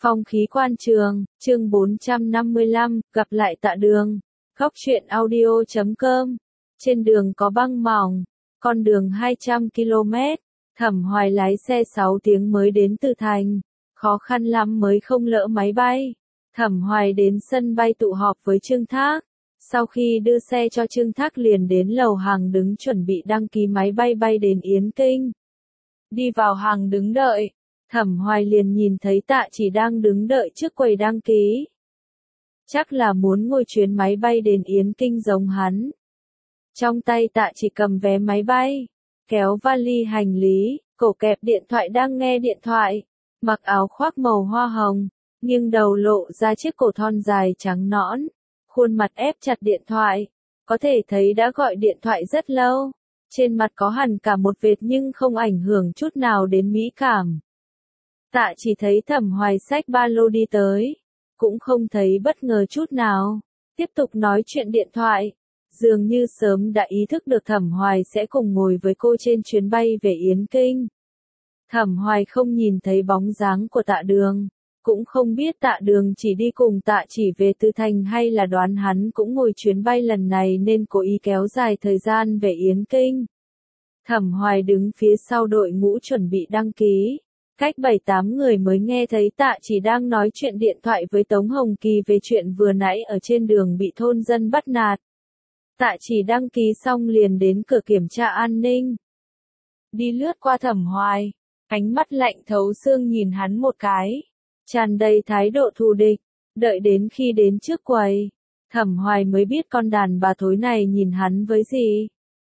Phong khí quan trường, chương 455, gặp lại Tạ Đường. Góc truyện audio.com. Trên đường có băng mỏng, con đường 200 km, Thẩm Hoài lái xe 6 tiếng mới đến Từ Thành, khó khăn lắm mới không lỡ máy bay. Thẩm Hoài đến sân bay tụ họp với Trương Thác, sau khi đưa xe cho Trương Thác liền đến lầu hàng đứng chuẩn bị đăng ký máy bay bay đến Yến Kinh. Đi vào hàng đứng đợi, Thẩm Hoài liền nhìn thấy Tạ Chỉ đang đứng đợi trước quầy đăng ký. Chắc là muốn ngồi chuyến máy bay đến Yến Kinh giống hắn. Trong tay Tạ Chỉ cầm vé máy bay, kéo vali hành lý, cổ kẹp điện thoại đang nghe điện thoại, mặc áo khoác màu hoa hồng, nghiêng đầu lộ ra chiếc cổ thon dài trắng nõn, khuôn mặt ép chặt điện thoại, có thể thấy đã gọi điện thoại rất lâu. Trên mặt có hẳn cả một vệt nhưng không ảnh hưởng chút nào đến mỹ cảm. Tạ Chỉ thấy Thẩm Hoài xách ba lô đi tới, cũng không thấy bất ngờ chút nào, tiếp tục nói chuyện điện thoại, dường như sớm đã ý thức được Thẩm Hoài sẽ cùng ngồi với cô trên chuyến bay về Yến Kinh. Thẩm Hoài không nhìn thấy bóng dáng của Tạ Đường, cũng không biết Tạ Đường chỉ đi cùng Tạ Chỉ về Từ Thành hay là đoán hắn cũng ngồi chuyến bay lần này nên cố ý kéo dài thời gian về Yến Kinh. Thẩm Hoài đứng phía sau đội ngũ chuẩn bị đăng ký. Cách 7-8 người mới nghe thấy Tạ Chỉ đang nói chuyện điện thoại với Tống Hồng Kỳ về chuyện vừa nãy ở trên đường bị thôn dân bắt nạt. Tạ Chỉ đăng ký xong liền đến cửa kiểm tra an ninh. Đi lướt qua Thẩm Hoài, ánh mắt lạnh thấu xương nhìn hắn một cái, tràn đầy thái độ thù địch, đợi đến khi đến trước quầy, Thẩm Hoài mới biết con đàn bà thối này nhìn hắn với gì.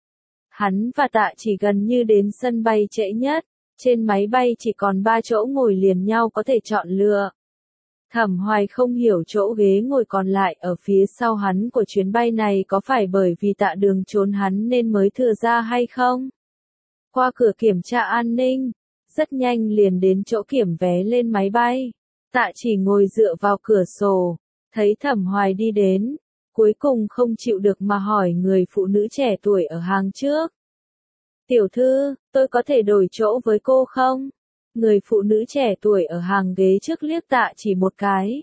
Hắn và Tạ Chỉ gần như đến sân bay trễ nhất. Trên máy bay chỉ còn 3 chỗ ngồi liền nhau có thể chọn lựa. Thẩm Hoài không hiểu chỗ ghế ngồi còn lại ở phía sau hắn của chuyến bay này có phải bởi vì Tạ Đường trốn hắn nên mới thừa ra hay không? Qua cửa kiểm tra an ninh, rất nhanh liền đến chỗ kiểm vé lên máy bay. Tạ Chỉ ngồi dựa vào cửa sổ, thấy Thẩm Hoài đi đến, cuối cùng không chịu được mà hỏi người phụ nữ trẻ tuổi ở hàng trước. Tiểu thư, tôi có thể đổi chỗ với cô không? Người phụ nữ trẻ tuổi ở hàng ghế trước liếc Tạ Chỉ một cái.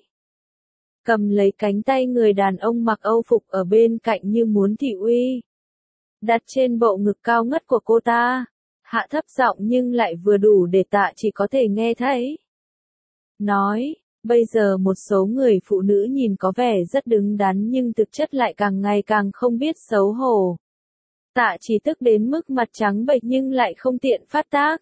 Cầm lấy cánh tay người đàn ông mặc âu phục ở bên cạnh như muốn thị uy. Đặt trên bộ ngực cao ngất của cô ta. Hạ thấp giọng nhưng lại vừa đủ để Tạ Chỉ có thể nghe thấy. Nói, bây giờ một số người phụ nữ nhìn có vẻ rất đứng đắn nhưng thực chất lại càng ngày càng không biết xấu hổ. Tạ Chỉ tức đến mức mặt trắng bệch nhưng lại không tiện phát tác.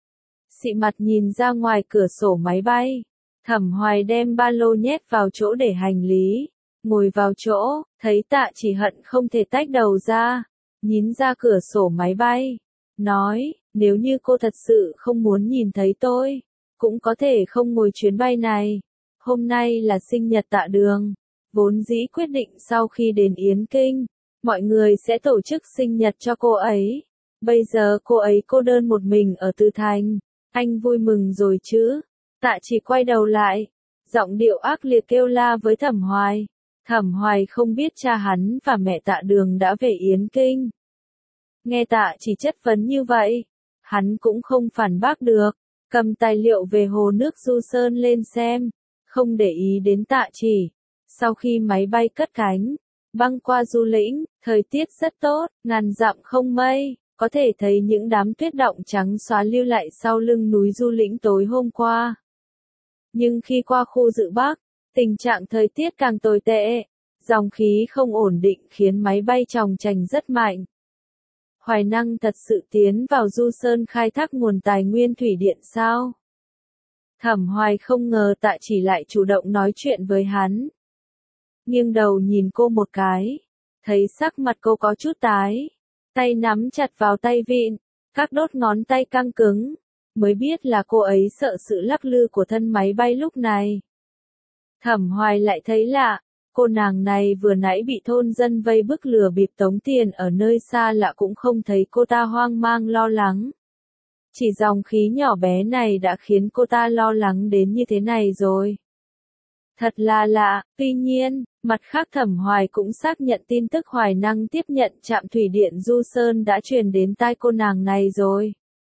Xị mặt nhìn ra ngoài cửa sổ máy bay. Thẩm Hoài đem ba lô nhét vào chỗ để hành lý. Ngồi vào chỗ, thấy Tạ Chỉ hận không thể tách đầu ra. Nhín ra cửa sổ máy bay. Nói, nếu như cô thật sự không muốn nhìn thấy tôi, cũng có thể không ngồi chuyến bay này. Hôm nay là sinh nhật Tạ Đường. Vốn dĩ quyết định sau khi đến Yến Kinh, mọi người sẽ tổ chức sinh nhật cho cô ấy. Bây giờ cô ấy cô đơn một mình ở Từ Thành. Anh vui mừng rồi chứ? Tạ Chỉ quay đầu lại, giọng điệu ác liệt kêu la với Thẩm Hoài. Thẩm Hoài không biết cha hắn và mẹ Tạ Đường đã về Yến Kinh. Nghe Tạ Chỉ chất vấn như vậy, hắn cũng không phản bác được, cầm tài liệu về hồ nước Du Sơn lên xem, không để ý đến Tạ Chỉ. Sau khi máy bay cất cánh, băng qua Du Lĩnh, thời tiết rất tốt, ngàn dặm không mây, có thể thấy những đám tuyết động trắng xóa lưu lại sau lưng núi Du Lĩnh tối hôm qua. Nhưng khi qua khu Dự Bắc, tình trạng thời tiết càng tồi tệ, dòng khí không ổn định khiến máy bay chòng chành rất mạnh. Hoài Năng thật sự tiến vào Du Sơn khai thác nguồn tài nguyên thủy điện sao? Thẩm Hoài không ngờ Tạ Chỉ lại chủ động nói chuyện với hắn. Nghiêng đầu nhìn cô một cái, thấy sắc mặt cô có chút tái, tay nắm chặt vào tay vịn, các đốt ngón tay căng cứng, mới biết là cô ấy sợ sự lắc lư của thân máy bay lúc này. Thẩm Hoài lại thấy lạ, cô nàng này vừa nãy bị thôn dân vây bức lừa bịp tống tiền ở nơi xa lạ cũng không thấy cô ta hoang mang lo lắng. Chỉ dòng khí nhỏ bé này đã khiến cô ta lo lắng đến như thế này rồi. Thật là lạ, tuy nhiên, mặt khác Thẩm Hoài cũng xác nhận tin tức Hoài Năng tiếp nhận trạm thủy điện Du Sơn đã truyền đến tai cô nàng này rồi.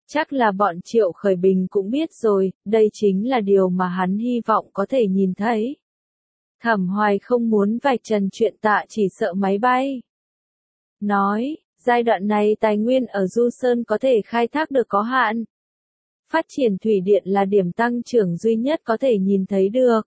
Chắc là bọn Triệu Khởi Bình cũng biết rồi, đây chính là điều mà hắn hy vọng có thể nhìn thấy. Thẩm Hoài không muốn vạch trần chuyện Tạ Chỉ sợ máy bay. Nói, giai đoạn này tài nguyên ở Du Sơn có thể khai thác được có hạn. Phát triển thủy điện là điểm tăng trưởng duy nhất có thể nhìn thấy được.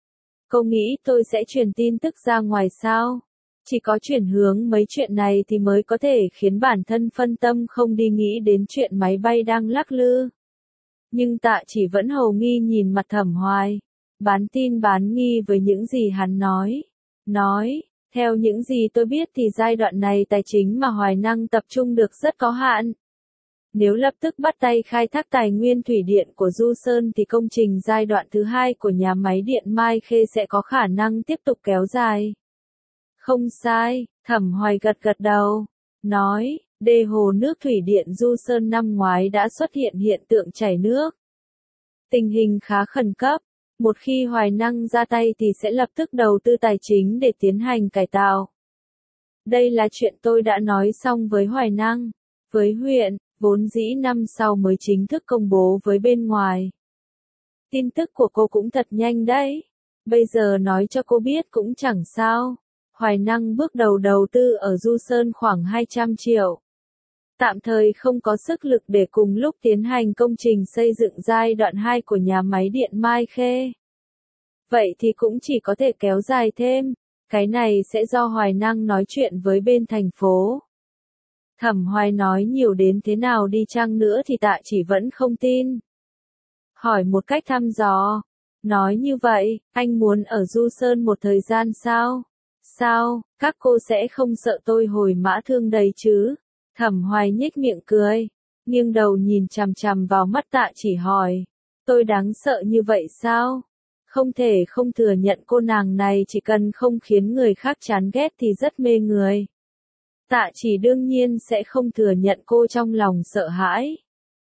Cô nghĩ tôi sẽ truyền tin tức ra ngoài sao? Chỉ có chuyển hướng mấy chuyện này thì mới có thể khiến bản thân phân tâm không đi nghĩ đến chuyện máy bay đang lắc lư. Nhưng Tạ Chỉ vẫn hầu nghi nhìn mặt Thẩm Hoài. Bán tin bán nghi với những gì hắn nói. Nói, theo những gì tôi biết thì giai đoạn này tài chính mà Hoài Năng tập trung được rất có hạn. Nếu lập tức bắt tay khai thác tài nguyên thủy điện của Du Sơn thì công trình giai đoạn thứ 2 của nhà máy điện Mai Khê sẽ có khả năng tiếp tục kéo dài. Không sai, Thẩm Hoài gật gật đầu. Nói, đê hồ nước thủy điện Du Sơn năm ngoái đã xuất hiện hiện tượng chảy nước. Tình hình khá khẩn cấp. Một khi Hoài Năng ra tay thì sẽ lập tức đầu tư tài chính để tiến hành cải tạo. Đây là chuyện tôi đã nói xong với Hoài Năng. Với huyện, vốn dĩ năm sau mới chính thức công bố với bên ngoài. Tin tức của cô cũng thật nhanh đấy. Bây giờ nói cho cô biết cũng chẳng sao. Hoài Năng bước đầu đầu tư ở Du Sơn khoảng 200 triệu. Tạm thời không có sức lực để cùng lúc tiến hành công trình xây dựng giai đoạn 2 của nhà máy điện Mai Khê. Vậy thì cũng chỉ có thể kéo dài thêm. Cái này sẽ do Hoài Năng nói chuyện với bên thành phố. Thẩm Hoài nói nhiều đến thế nào đi chăng nữa thì Tạ Chỉ vẫn không tin. Hỏi một cách thăm dò. Nói như vậy, anh muốn ở Du Sơn một thời gian sao? Sao, các cô sẽ không sợ tôi hồi mã thương đầy chứ? Thẩm Hoài nhếch miệng cười, nghiêng đầu nhìn chằm chằm vào mắt Tạ Chỉ hỏi. Tôi đáng sợ như vậy sao? Không thể không thừa nhận cô nàng này chỉ cần không khiến người khác chán ghét thì rất mê người. Tạ Chỉ đương nhiên sẽ không thừa nhận cô trong lòng sợ hãi.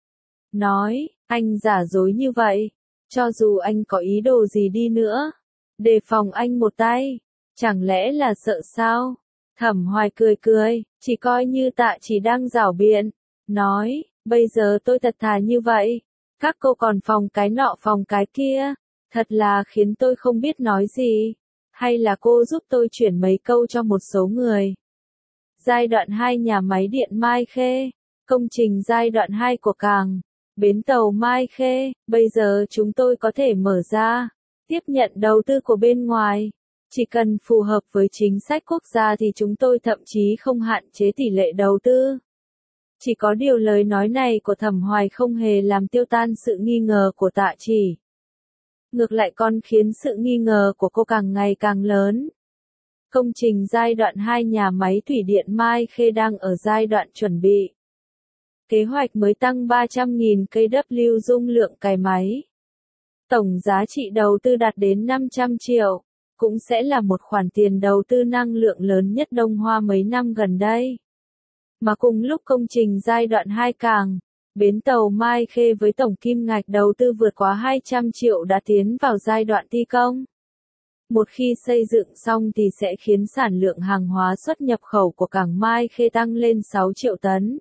Nói, anh giả dối như vậy, cho dù anh có ý đồ gì đi nữa, đề phòng anh một tay, chẳng lẽ là sợ sao? Thẩm Hoài cười cười, chỉ coi như Tạ Chỉ đang giảo biện, nói, bây giờ tôi thật thà như vậy, các cô còn phòng cái nọ phòng cái kia, thật là khiến tôi không biết nói gì, hay là cô giúp tôi chuyển mấy câu cho một số người. Giai đoạn 2 nhà máy điện Mai Khê, công trình giai đoạn 2 của cảng, bến tàu Mai Khê, bây giờ chúng tôi có thể mở ra, tiếp nhận đầu tư của bên ngoài. Chỉ cần phù hợp với chính sách quốc gia thì chúng tôi thậm chí không hạn chế tỷ lệ đầu tư. Chỉ có điều lời nói này của Thẩm Hoài không hề làm tiêu tan sự nghi ngờ của Tạ Chỉ. Ngược lại còn khiến sự nghi ngờ của cô càng ngày càng lớn. Công trình giai đoạn 2 nhà máy thủy điện Mai Khê đang ở giai đoạn chuẩn bị. Kế hoạch mới tăng 300.000 kW dung lượng cài máy. Tổng giá trị đầu tư đạt đến 500 triệu. Cũng sẽ là một khoản tiền đầu tư năng lượng lớn nhất Đông Hoa mấy năm gần đây. Mà cùng lúc công trình giai đoạn 2 cảng, bến tàu Mai Khê với tổng kim ngạch đầu tư vượt quá 200 triệu đã tiến vào giai đoạn thi công. Một khi xây dựng xong thì sẽ khiến sản lượng hàng hóa xuất nhập khẩu của cảng Mai Khê tăng lên 6 triệu tấn.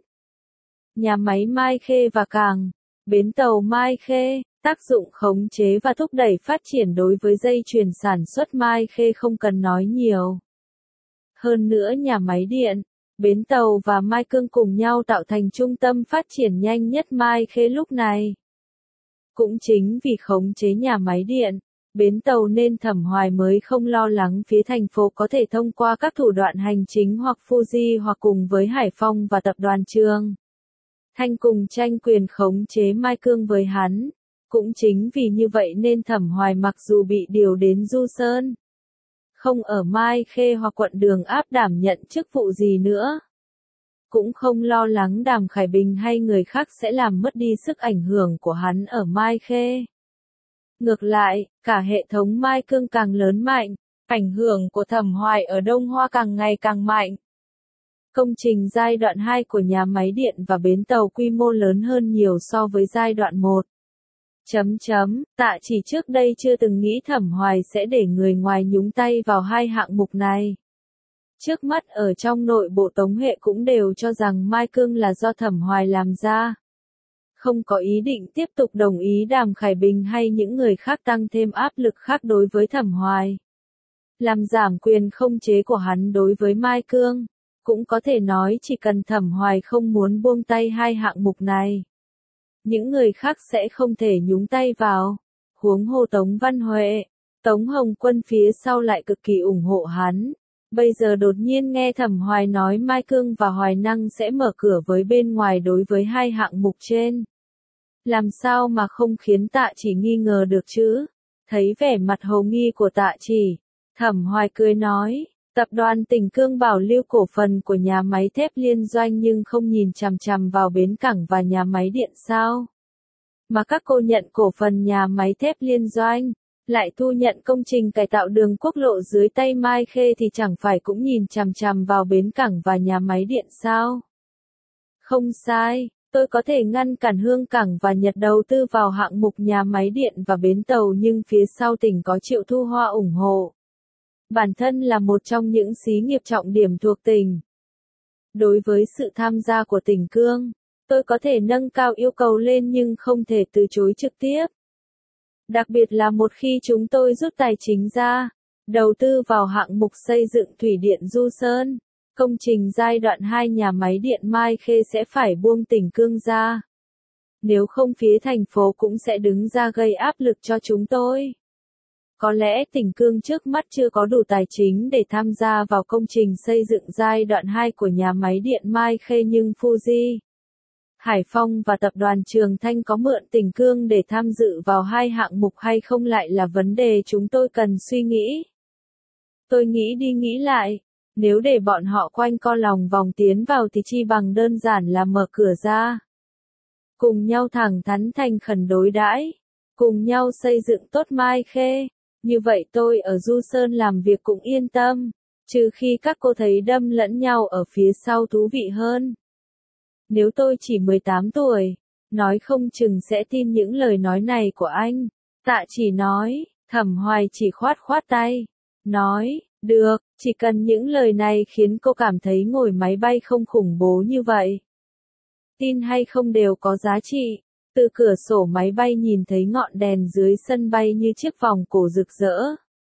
Nhà máy Mai Khê và cảng, bến tàu Mai Khê, tác dụng khống chế và thúc đẩy phát triển đối với dây chuyền sản xuất Mai Khê không cần nói nhiều. Hơn nữa nhà máy điện, bến tàu và Mai Cương cùng nhau tạo thành trung tâm phát triển nhanh nhất Mai Khê lúc này. Cũng chính vì khống chế nhà máy điện, bến tàu nên Thẩm Hoài mới không lo lắng phía thành phố có thể thông qua các thủ đoạn hành chính hoặc Fuji hoặc cùng với Hải Phong và tập đoàn Trường Thanh cùng tranh quyền khống chế Mai Cương với hắn. Cũng chính vì như vậy nên Thẩm Hoài mặc dù bị điều đến Du Sơn, không ở Mai Khê hoặc quận Đường Áp đảm nhận chức vụ gì nữa, cũng không lo lắng Đàm Khải Bình hay người khác sẽ làm mất đi sức ảnh hưởng của hắn ở Mai Khê. Ngược lại, cả hệ thống Mai Cương càng lớn mạnh, ảnh hưởng của Thẩm Hoài ở Đông Hoa càng ngày càng mạnh. Công trình giai đoạn 2 của nhà máy điện và bến tàu quy mô lớn hơn nhiều so với giai đoạn 1. Tạ Chỉ trước đây chưa từng nghĩ Thẩm Hoài sẽ để người ngoài nhúng tay vào hai hạng mục này. Trước mắt ở trong nội bộ Tống Hệ cũng đều cho rằng Mai Cương là do Thẩm Hoài làm ra. không có ý định tiếp tục đồng ý Đàm Khải Bình hay những người khác tăng thêm áp lực khác đối với Thẩm Hoài. Làm giảm quyền không chế của hắn đối với Mai Cương. Cũng có thể nói chỉ cần Thẩm Hoài không muốn buông tay hai hạng mục này, những người khác sẽ không thể nhúng tay vào. Huống hồ Tống Văn Huệ, Tống Hồng Quân phía sau lại cực kỳ ủng hộ hắn. Bây giờ đột nhiên nghe Thẩm Hoài nói Mai Cương và Hoài Năng sẽ mở cửa với bên ngoài đối với hai hạng mục trên. Làm sao mà không khiến Tạ Chỉ nghi ngờ được chứ? Thấy vẻ mặt hồ nghi của Tạ Chỉ, Thẩm Hoài cười nói, tập đoàn Tỉnh Cương bảo lưu cổ phần của nhà máy thép liên doanh nhưng không nhìn chằm chằm vào bến cảng và nhà máy điện sao? Mà các cô nhận cổ phần nhà máy thép liên doanh, lại thu nhận công trình cải tạo đường quốc lộ dưới tay Mai Khê thì chẳng phải cũng nhìn chằm chằm vào bến cảng và nhà máy điện sao? Không sai, tôi có thể ngăn cản Hương Cảng và Nhật đầu tư vào hạng mục nhà máy điện và bến tàu nhưng phía sau tỉnh có Triệu Thu Hoa ủng hộ. Bản thân là một trong những xí nghiệp trọng điểm thuộc tỉnh. Đối với sự tham gia của Tỉnh Cương, tôi có thể nâng cao yêu cầu lên nhưng không thể từ chối trực tiếp. Đặc biệt là một khi chúng tôi rút tài chính ra, đầu tư vào hạng mục xây dựng thủy điện Du Sơn, công trình giai đoạn 2 nhà máy điện Mai Khê sẽ phải buông Tỉnh Cương ra. Nếu không phía thành phố cũng sẽ đứng ra gây áp lực cho chúng tôi. Có lẽ Tỉnh Cương trước mắt chưa có đủ tài chính để tham gia vào công trình xây dựng giai đoạn 2 của nhà máy điện Mai Khê nhưng Fuji, Hải Phong và tập đoàn Trường Thanh có mượn Tỉnh Cương để tham dự vào hai hạng mục hay không lại là vấn đề chúng tôi cần suy nghĩ. Tôi nghĩ đi nghĩ lại, nếu để bọn họ quanh co lòng vòng tiến vào thì chi bằng đơn giản là mở cửa ra. Cùng nhau thẳng thắn thành khẩn đối đãi, cùng nhau xây dựng tốt Mai Khê. Như vậy tôi ở Du Sơn làm việc cũng yên tâm, trừ khi các cô thấy đâm lẫn nhau ở phía sau thú vị hơn. Nếu tôi chỉ 18 tuổi, nói không chừng sẽ tin những lời nói này của anh. Tạ Chỉ nói, Thẩm Hoài chỉ khoát khoát tay. Nói, được, chỉ cần những lời này khiến cô cảm thấy ngồi máy bay không khủng bố như vậy. Tin hay không đều có giá trị. Từ cửa sổ máy bay nhìn thấy ngọn đèn dưới sân bay như chiếc vòng cổ rực rỡ.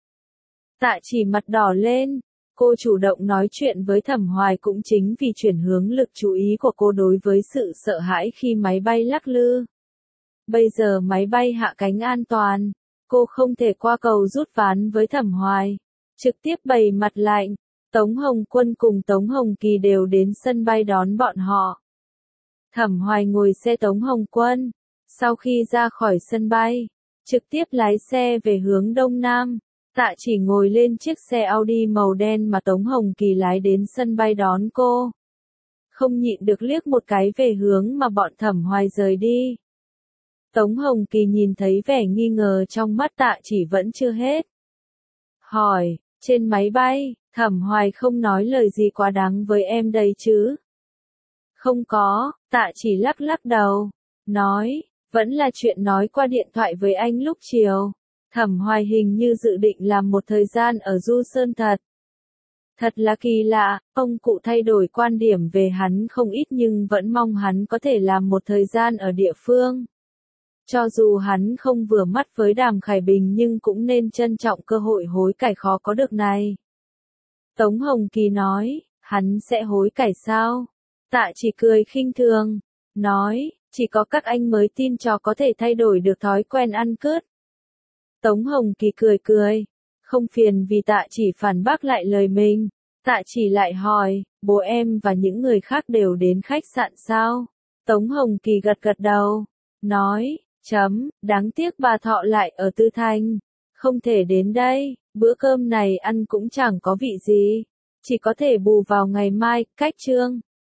Tạ Chỉ mặt đỏ lên. Cô chủ động nói chuyện với Thẩm Hoài cũng chính vì chuyển hướng lực chú ý của cô đối với sự sợ hãi khi máy bay lắc lư. Bây giờ máy bay hạ cánh an toàn, cô không thể qua cầu rút ván với Thẩm Hoài. Trực tiếp bày mặt lạnh, Tống Hồng Quân cùng Tống Hồng Kỳ đều đến sân bay đón bọn họ. Thẩm Hoài ngồi xe Tống Hồng Quân, sau khi ra khỏi sân bay, trực tiếp lái xe về hướng Đông Nam. Tạ Chỉ ngồi lên chiếc xe Audi màu đen mà Tống Hồng Kỳ lái đến sân bay đón cô. Không nhịn được liếc một cái về hướng mà bọn Thẩm Hoài rời đi. Tống Hồng Kỳ nhìn thấy vẻ nghi ngờ trong mắt Tạ Chỉ vẫn chưa hết. Hỏi, trên máy bay, Thẩm Hoài không nói lời gì quá đáng với em đây chứ? Không có, Tạ Chỉ lắc lắc đầu, nói, vẫn là chuyện nói qua điện thoại với anh lúc chiều. Thẩm Hoài hình như dự định làm một thời gian ở Du Sơn thật. Thật là kỳ lạ, ông cụ thay đổi quan điểm về hắn không ít nhưng vẫn mong hắn có thể làm một thời gian ở địa phương. Cho dù hắn không vừa mắt với Đàm Khải Bình nhưng cũng nên trân trọng cơ hội hối cải khó có được này. Tống Hồng Kỳ nói, hắn sẽ hối cải sao? Tạ Chỉ cười khinh thường, nói, chỉ có các anh mới tin cho có thể thay đổi được thói quen ăn cướp. Tống Hồng Kỳ cười cười, không phiền vì Tạ Chỉ phản bác lại lời mình. Tạ Chỉ lại hỏi, bố em và những người khác đều đến khách sạn sao? Tống Hồng Kỳ gật gật đầu, nói, đáng tiếc bà Thọ lại ở Tư Thanh, không thể đến đây, bữa cơm này ăn cũng chẳng có vị gì, chỉ có thể bù vào ngày mai, cách chương.